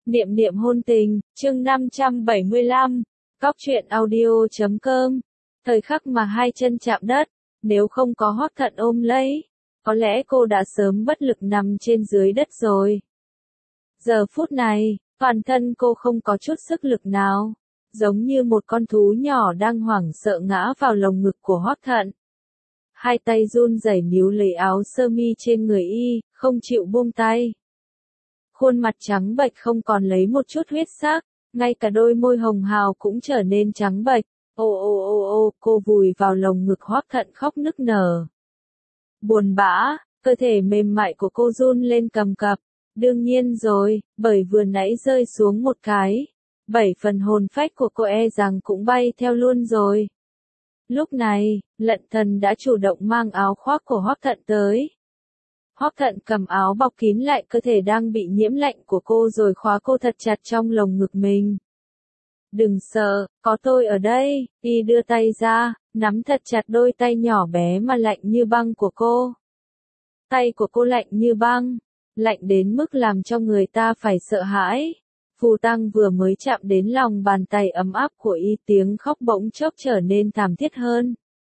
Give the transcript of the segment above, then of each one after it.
Niệm niệm hôn tình, chương 575, Cóc truyện audio.com. Thời khắc mà hai chân chạm đất, nếu không có Hoắc Thận ôm lấy, có lẽ cô đã sớm bất lực nằm trên dưới đất rồi. Giờ phút này, toàn thân cô không có chút sức lực nào, giống như một con thú nhỏ đang hoảng sợ ngã vào lồng ngực của Hoắc Thận. Hai tay run rẩy níu lấy áo sơ mi trên người y, không chịu buông tay. Khuôn mặt trắng bệch không còn lấy một chút huyết sắc, ngay cả đôi môi hồng hào cũng trở nên trắng bệch. Cô vùi vào lồng ngực Hoắc Thận khóc nức nở. Buồn bã, cơ thể mềm mại của cô run lên cầm cập. Đương nhiên rồi, bởi vừa nãy rơi xuống một cái, 7 phần hồn phách của cô e rằng cũng bay theo luôn rồi. Lúc này, Lận Thần đã chủ động mang áo khoác của Hoắc Thận tới. Hoắc Thận cầm áo bọc kín lại cơ thể đang bị nhiễm lạnh của cô rồi khóa cô thật chặt trong lồng ngực mình. Đừng sợ, có tôi ở đây, y đưa tay ra, nắm thật chặt đôi tay nhỏ bé mà lạnh như băng của cô. Tay của cô lạnh như băng, lạnh đến mức làm cho người ta phải sợ hãi. Phù Tăng vừa mới chạm đến lòng bàn tay ấm áp của y, tiếng khóc bỗng chốc trở nên thảm thiết hơn.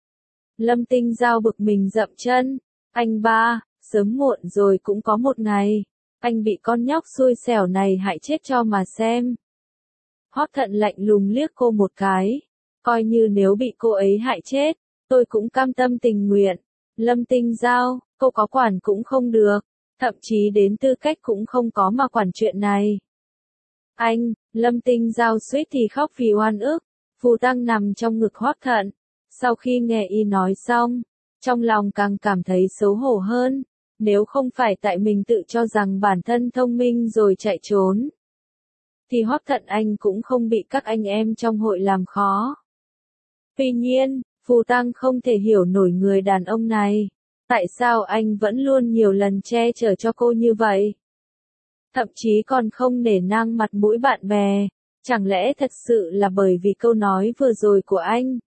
Lâm Tinh Giao bực mình dậm chân, anh ba, sớm muộn rồi cũng có một ngày, anh bị con nhóc xui xẻo này hại chết cho mà xem. Hoắc Thận lạnh lùng liếc cô một cái, coi như nếu bị cô ấy hại chết, tôi cũng cam tâm tình nguyện. Lâm Tinh Giao, cô có quản cũng không được, thậm chí đến tư cách cũng không có mà quản chuyện này. Anh, Lâm Tinh Giao suýt thì khóc vì oan ức. Phù Tăng nằm trong ngực Hoắc Thận, sau khi nghe y nói xong, trong lòng càng cảm thấy xấu hổ hơn, nếu không phải tại mình tự cho rằng bản thân thông minh rồi chạy trốn, thì Hoắc Thận anh cũng không bị các anh em trong hội làm khó. Tuy nhiên, Phù Tăng không thể hiểu nổi người đàn ông này, tại sao anh vẫn luôn nhiều lần che chở cho cô như vậy. Thậm chí còn không nể nang mặt mũi bạn bè, chẳng lẽ thật sự là bởi vì câu nói vừa rồi của anh?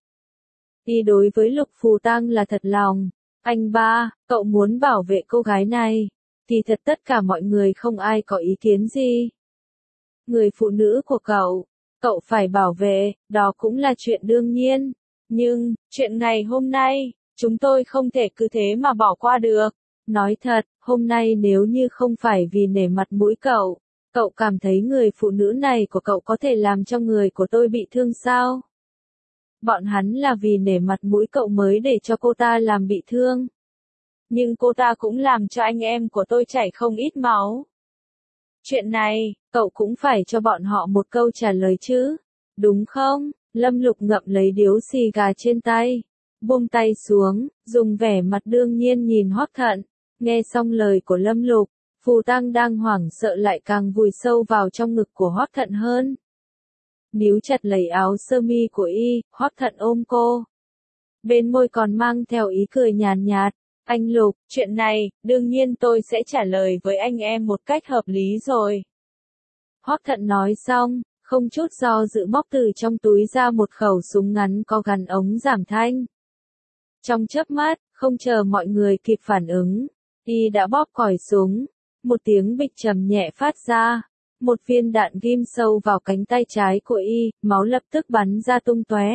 Y đối với Lục Phù Tăng là thật lòng, anh ba, cậu muốn bảo vệ cô gái này, thì thật tất cả mọi người không ai có ý kiến gì. Người phụ nữ của cậu phải bảo vệ, đó cũng là chuyện đương nhiên, nhưng, chuyện ngày hôm nay, chúng tôi không thể cứ thế mà bỏ qua được. Nói thật, hôm nay nếu như không phải vì nể mặt mũi cậu cảm thấy người phụ nữ này của cậu có thể làm cho người của tôi bị thương sao? Bọn hắn là vì nể mặt mũi cậu mới để cho cô ta làm bị thương. Nhưng cô ta cũng làm cho anh em của tôi chảy không ít máu. Chuyện này, cậu cũng phải cho bọn họ một câu trả lời chứ, đúng không? Lâm Lục ngậm lấy điếu xì gà trên tay, buông tay xuống, dùng vẻ mặt đương nhiên nhìn Hoắc Thận. Nghe xong lời của Lâm Lục, Phù Tăng đang hoảng sợ lại càng vùi sâu vào trong ngực của Hoắc Thận hơn. Níu chặt lấy áo sơ mi của y, Hoắc Thận ôm cô. Bên môi còn mang theo ý cười nhàn nhạt. Anh Lục, chuyện này, đương nhiên tôi sẽ trả lời với anh em một cách hợp lý rồi. Hoắc Thận nói xong, không chút do dự móc từ trong túi ra một khẩu súng ngắn có gắn ống giảm thanh. Trong chớp mắt, không chờ mọi người kịp phản ứng, y đã bóp còi súng, một tiếng bịch trầm nhẹ phát ra, một viên đạn ghim sâu vào cánh tay trái của y, máu lập tức bắn ra tung tóe,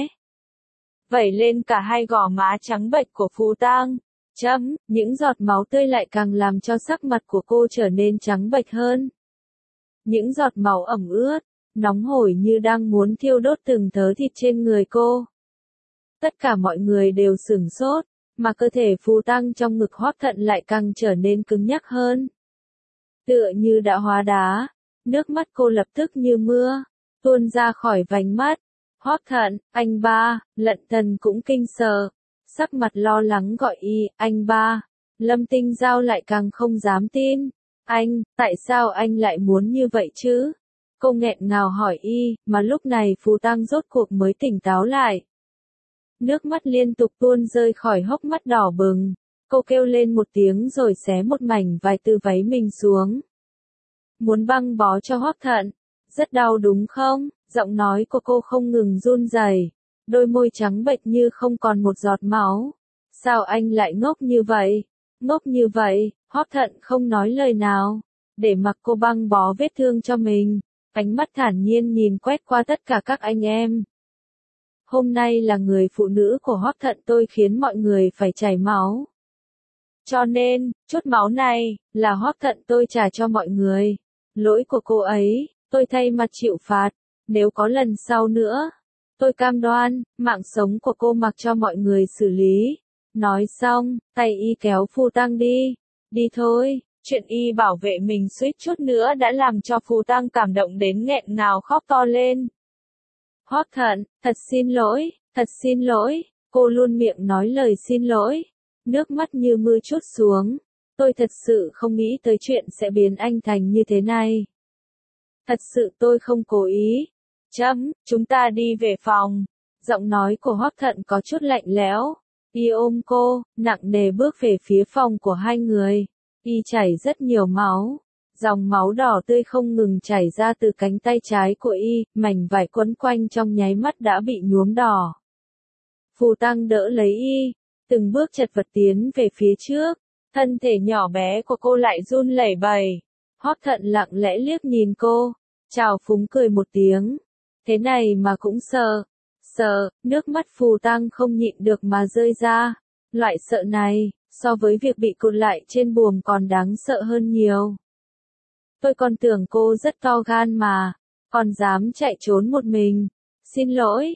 vẩy lên cả hai gò má trắng bệch của Phù Tăng. Những giọt máu tươi lại càng làm cho sắc mặt của cô trở nên trắng bệch hơn. Những giọt máu ẩm ướt, nóng hổi như đang muốn thiêu đốt từng thớ thịt trên người cô. Tất cả mọi người đều sửng sốt, mà cơ thể Phù Tăng trong ngực Hoắc Thận lại càng trở nên cứng nhắc hơn. Tựa như đã hóa đá, nước mắt cô lập tức như mưa, tuôn ra khỏi vành mắt. Hoắc Thận, anh ba, Lận Thần cũng kinh sợ, sắc mặt lo lắng gọi y, anh ba. Lâm Tinh Giao lại càng không dám tin. Anh, tại sao anh lại muốn như vậy chứ? Cô nghẹn ngào hỏi y, mà lúc này Phù Tăng rốt cuộc mới tỉnh táo lại. Nước mắt liên tục tuôn rơi khỏi hốc mắt đỏ bừng. Cô kêu lên một tiếng rồi xé một mảnh vải từ váy mình xuống. Muốn băng bó cho Hoắc Thận. Rất đau đúng không? Giọng nói của cô không ngừng run rẩy, đôi môi trắng bệch như không còn một giọt máu. Sao anh lại ngốc như vậy? Ngốc như vậy, Hoắc Thận không nói lời nào, để mặc cô băng bó vết thương cho mình. Ánh mắt thản nhiên nhìn quét qua tất cả các anh em. Hôm nay là người phụ nữ của Hoắc Thận tôi khiến mọi người phải chảy máu. Cho nên, chút máu này, là Hoắc Thận tôi trả cho mọi người. Lỗi của cô ấy, tôi thay mặt chịu phạt. Nếu có lần sau nữa, tôi cam đoan, mạng sống của cô mặc cho mọi người xử lý. Nói xong, tay y kéo Phù Tăng đi. Đi thôi, chuyện y bảo vệ mình suýt chút nữa đã làm cho Phù Tăng cảm động đến nghẹn ngào khóc to lên. Hoắc Thận, thật xin lỗi, cô luôn miệng nói lời xin lỗi. Nước mắt như mưa trút xuống. Tôi thật sự không nghĩ tới chuyện sẽ biến anh thành như thế này. Thật sự tôi không cố ý. Chúng ta đi về phòng. Giọng nói của Hoắc Thận có chút lạnh lẽo. Y ôm cô, nặng nề bước về phía phòng của hai người. Y chảy rất nhiều máu. Dòng máu đỏ tươi không ngừng chảy ra từ cánh tay trái của y, mảnh vải quấn quanh trong nháy mắt đã bị nhuốm đỏ. Phù Tăng đỡ lấy y, từng bước chật vật tiến về phía trước, thân thể nhỏ bé của cô lại run lẩy bẩy. Hoắc Thận lặng lẽ liếc nhìn cô, trào phúng cười một tiếng. Thế này mà cũng sợ, nước mắt Phù Tăng không nhịn được mà rơi ra. Loại sợ này, so với việc bị cột lại trên buồng còn đáng sợ hơn nhiều. Tôi còn tưởng cô rất to gan mà, còn dám chạy trốn một mình. Xin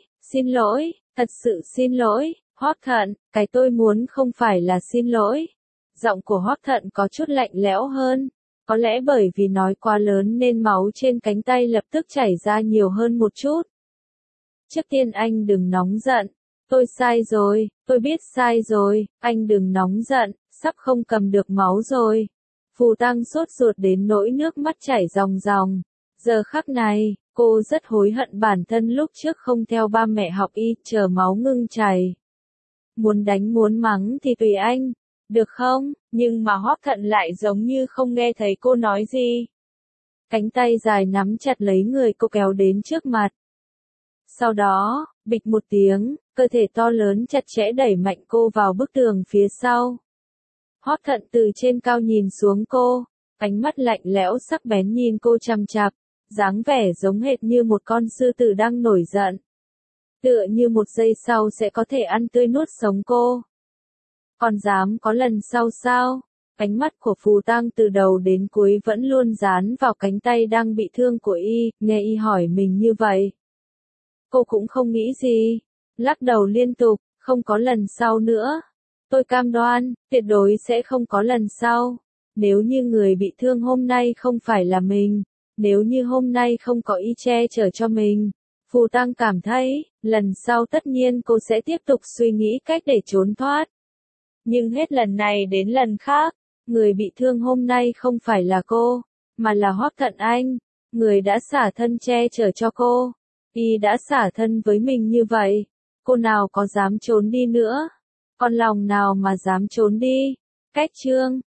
lỗi, thật sự xin lỗi, Hoắc Thận, cái tôi muốn không phải là xin lỗi. Giọng của Hoắc Thận có chút lạnh lẽo hơn, có lẽ bởi vì nói quá lớn nên máu trên cánh tay lập tức chảy ra nhiều hơn một chút. Trước tiên anh đừng nóng giận, tôi sai rồi, tôi biết sai rồi, anh đừng nóng giận, sắp không cầm được máu rồi. Phù Tăng sốt ruột đến nỗi nước mắt chảy ròng ròng. Giờ khắc này, cô rất hối hận bản thân lúc trước không theo ba mẹ học y, chờ máu ngưng chảy. Muốn đánh muốn mắng thì tùy anh, được không? Nhưng mà Hoắc Thận lại giống như không nghe thấy cô nói gì. Cánh tay dài nắm chặt lấy người cô kéo đến trước mặt. Sau đó, bịch một tiếng, cơ thể to lớn chặt chẽ đẩy mạnh cô vào bức tường phía sau. Hoắc Thận từ trên cao nhìn xuống cô, ánh mắt lạnh lẽo sắc bén nhìn cô chằm chằm, dáng vẻ giống hệt như một con sư tử đang nổi giận. Tựa như một giây sau sẽ có thể ăn tươi nuốt sống cô. Còn dám có lần sau sao? Ánh mắt của Phù Tăng từ đầu đến cuối vẫn luôn dán vào cánh tay đang bị thương của y, nghe y hỏi mình như vậy. Cô cũng không nghĩ gì, lắc đầu liên tục, không có lần sau nữa. Tôi cam đoan, tuyệt đối sẽ không có lần sau. Nếu như người bị thương hôm nay không phải là mình, nếu như hôm nay không có y che chở cho mình, Phù Tăng cảm thấy, lần sau tất nhiên cô sẽ tiếp tục suy nghĩ cách để trốn thoát. Nhưng hết lần này đến lần khác, người bị thương hôm nay không phải là cô, mà là Hoắc Thận Anh, người đã xả thân che chở cho cô. Y đã xả thân với mình như vậy, cô nào có dám trốn đi nữa? Con lòng nào mà dám trốn đi? Cách chương